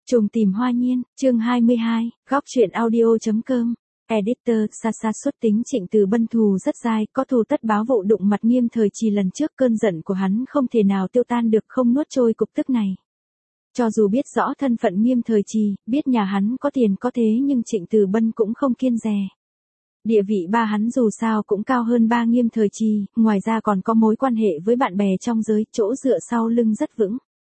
Trùng tìm hoa nhiên, chương 22, góc truyện audio.com. Editor, Sasa xuất tính Trịnh Từ Bân thù rất dai, có thù tất báo vụ đụng mặt Nghiêm Thời Trì lần trước, cơn giận của hắn không thể nào tiêu tan được, không nuốt trôi cục tức này. Cho dù biết rõ thân phận Nghiêm Thời Trì, biết nhà hắn có tiền có thế, nhưng Trịnh Từ Bân cũng không kiêng dè. Địa vị ba hắn dù sao cũng cao hơn ba Nghiêm Thời Trì, ngoài ra còn có mối quan hệ với bạn bè trong giới, chỗ dựa sau lưng rất vững.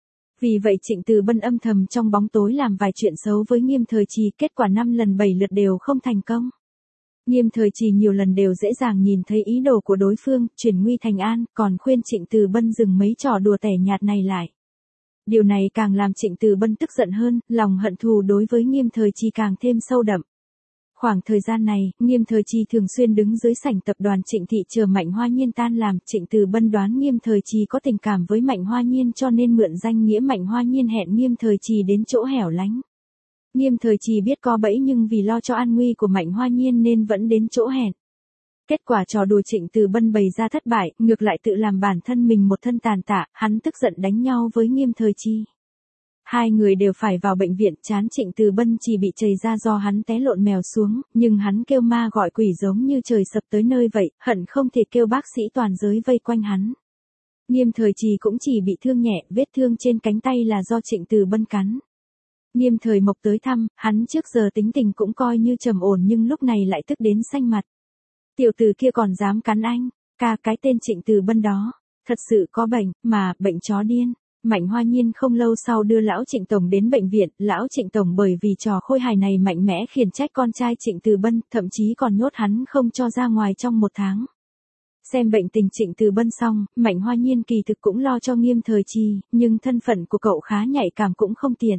Vì vậy Trịnh Từ Bân âm thầm trong bóng tối làm vài chuyện xấu với Nghiêm Thời Trì, kết quả 5 lần 7 lượt đều không thành công. Nghiêm Thời Trì nhiều lần đều dễ dàng nhìn thấy ý đồ của đối phương, chuyển nguy thành an, còn khuyên Trịnh Từ Bân dừng mấy trò đùa tẻ nhạt này lại. Điều này càng làm Trịnh Từ Bân tức giận hơn, lòng hận thù đối với Nghiêm Thời Trì càng thêm sâu đậm. Khoảng thời gian này, Nghiêm Thời Trì thường xuyên đứng dưới sảnh tập đoàn Trịnh Thị chờ Mạnh Hoa Nhiên tan làm. Trịnh Từ Bân đoán Nghiêm Thời Trì có tình cảm với Mạnh Hoa Nhiên, cho nên mượn danh nghĩa Mạnh Hoa Nhiên hẹn Nghiêm Thời Trì đến chỗ hẻo lánh. Nghiêm Thời Trì biết có bẫy nhưng vì lo cho an nguy của Mạnh Hoa Nhiên nên vẫn đến chỗ hẹn. Kết quả trò đùa Trịnh Từ Bân bày ra thất bại, ngược lại tự làm bản thân mình một thân tàn tạ, hắn tức giận đánh nhau với Nghiêm Thời Trì. Hai người đều phải vào bệnh viện, trán Trịnh Từ Bân chỉ bị chảy ra do hắn té lộn mèo xuống, nhưng hắn kêu ma gọi quỷ giống như trời sập tới nơi vậy, hận không thể kêu bác sĩ toàn giới vây quanh hắn. Nghiêm Thời Trì cũng chỉ bị thương nhẹ, vết thương trên cánh tay là do Trịnh Từ Bân cắn. Nghiêm Thời Mộc tới thăm, hắn trước giờ tính tình cũng coi như trầm ổn nhưng lúc này lại tức đến xanh mặt. Tiểu tử kia còn dám cắn anh, cái tên Trịnh Từ Bân đó, thật sự có bệnh, mà bệnh chó điên. Mạnh Hoa Nhiên không lâu sau đưa lão Trịnh Tổng đến bệnh viện, lão Trịnh Tổng bởi vì trò khôi hài này mạnh mẽ khiển trách con trai Trịnh Từ Bân, thậm chí còn nhốt hắn không cho ra ngoài trong 1 tháng. Xem bệnh tình Trịnh Từ Bân xong, Mạnh Hoa Nhiên kỳ thực cũng lo cho Nghiêm Thời Trì, nhưng thân phận của cậu khá nhạy cảm cũng không tiện.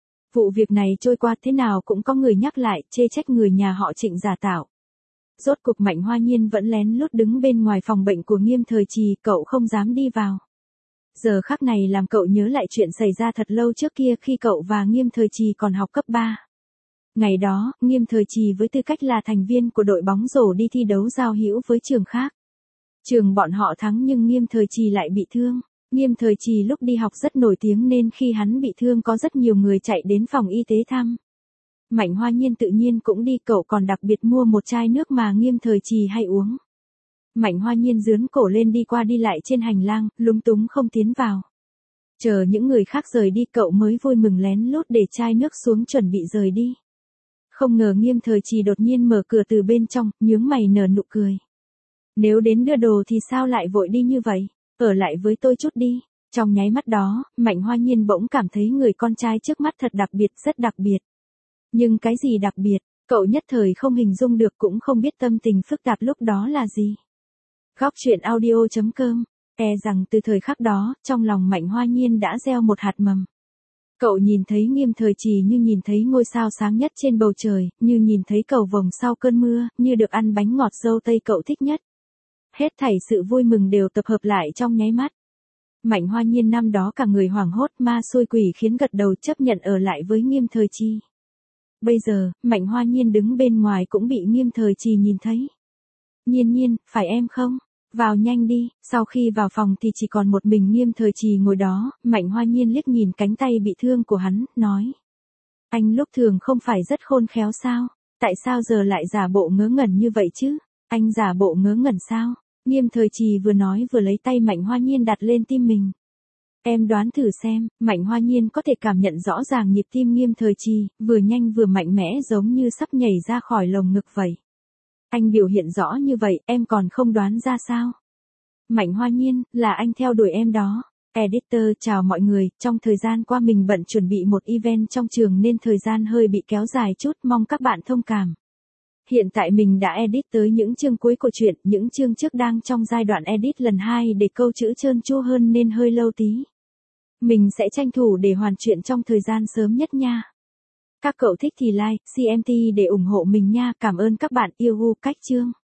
Vụ việc này trôi qua thế nào cũng có người nhắc lại, chê trách người nhà họ Trịnh giả tạo. Rốt cục Mạnh Hoa Nhiên vẫn lén lút đứng bên ngoài phòng bệnh của Nghiêm Thời Trì, cậu không dám đi vào. Giờ khắc này làm cậu nhớ lại chuyện xảy ra thật lâu trước kia khi cậu và Nghiêm Thời Trì còn học cấp 3. Ngày đó, Nghiêm Thời Trì với tư cách là thành viên của đội bóng rổ đi thi đấu giao hữu với trường khác. Trường bọn họ thắng nhưng Nghiêm Thời Trì lại bị thương. Nghiêm Thời Trì lúc đi học rất nổi tiếng nên khi hắn bị thương có rất nhiều người chạy đến phòng y tế thăm. Mạnh Hoa Nhiên tự nhiên cũng đi, cậu còn đặc biệt mua một chai nước mà Nghiêm Thời Trì hay uống. Mạnh Hoa Nhiên giương cổ lên đi qua đi lại trên hành lang, lúng túng không tiến vào. Chờ những người khác rời đi cậu mới vui mừng lén lút để chai nước xuống chuẩn bị rời đi. Không ngờ Nghiêm Thời Trì đột nhiên mở cửa từ bên trong, nhướng mày nở nụ cười. Nếu đến đưa đồ thì sao lại vội đi như vậy, ở lại với tôi chút đi. Trong nháy mắt đó, Mạnh Hoa Nhiên bỗng cảm thấy người con trai trước mắt thật đặc biệt, rất đặc biệt. Nhưng cái gì đặc biệt, cậu nhất thời không hình dung được, cũng không biết tâm tình phức tạp lúc đó là gì. Góc truyện audio.com, rằng từ thời khắc đó, trong lòng Mạnh Hoa Nhiên đã gieo một hạt mầm. Cậu nhìn thấy Nghiêm Thời Trì như nhìn thấy ngôi sao sáng nhất trên bầu trời, như nhìn thấy cầu vồng sau cơn mưa, như được ăn bánh ngọt dâu tây cậu thích nhất. Hết thảy sự vui mừng đều tập hợp lại trong nháy mắt. Mạnh Hoa Nhiên năm đó cả người hoảng hốt, ma xui quỷ khiến gật đầu chấp nhận ở lại với Nghiêm Thời Trì. Bây giờ, Mạnh Hoa Nhiên đứng bên ngoài cũng bị Nghiêm Thời Trì nhìn thấy. Nhiên Nhiên, phải em không? Vào nhanh đi. Sau khi vào phòng thì chỉ còn một mình Nghiêm Thời Trì ngồi đó, Mạnh Hoa Nhiên liếc nhìn cánh tay bị thương của hắn, nói. Anh lúc thường không phải rất khôn khéo sao? Tại sao giờ lại giả bộ ngớ ngẩn như vậy chứ? Anh giả bộ ngớ ngẩn sao? Nghiêm Thời Trì vừa nói vừa lấy tay Mạnh Hoa Nhiên đặt lên tim mình. Em đoán thử xem. Mạnh Hoa Nhiên có thể cảm nhận rõ ràng nhịp tim Nghiêm Thời Trì, vừa nhanh vừa mạnh mẽ giống như sắp nhảy ra khỏi lồng ngực vậy. Anh biểu hiện rõ như vậy, em còn không đoán ra sao? Mạnh Hoa Nhiên, là anh theo đuổi em đó. Editor, chào mọi người, trong thời gian qua mình bận chuẩn bị một event trong trường nên thời gian hơi bị kéo dài chút, mong các bạn thông cảm. Hiện tại mình đã edit tới những chương cuối của truyện, những chương trước đang trong giai đoạn edit lần 2 để câu chữ trơn tru hơn nên hơi lâu tí. Mình sẽ tranh thủ để hoàn truyện trong thời gian sớm nhất nha. Các cậu thích thì like, CMT để ủng hộ mình nha, cảm ơn các bạn yêu cách chương.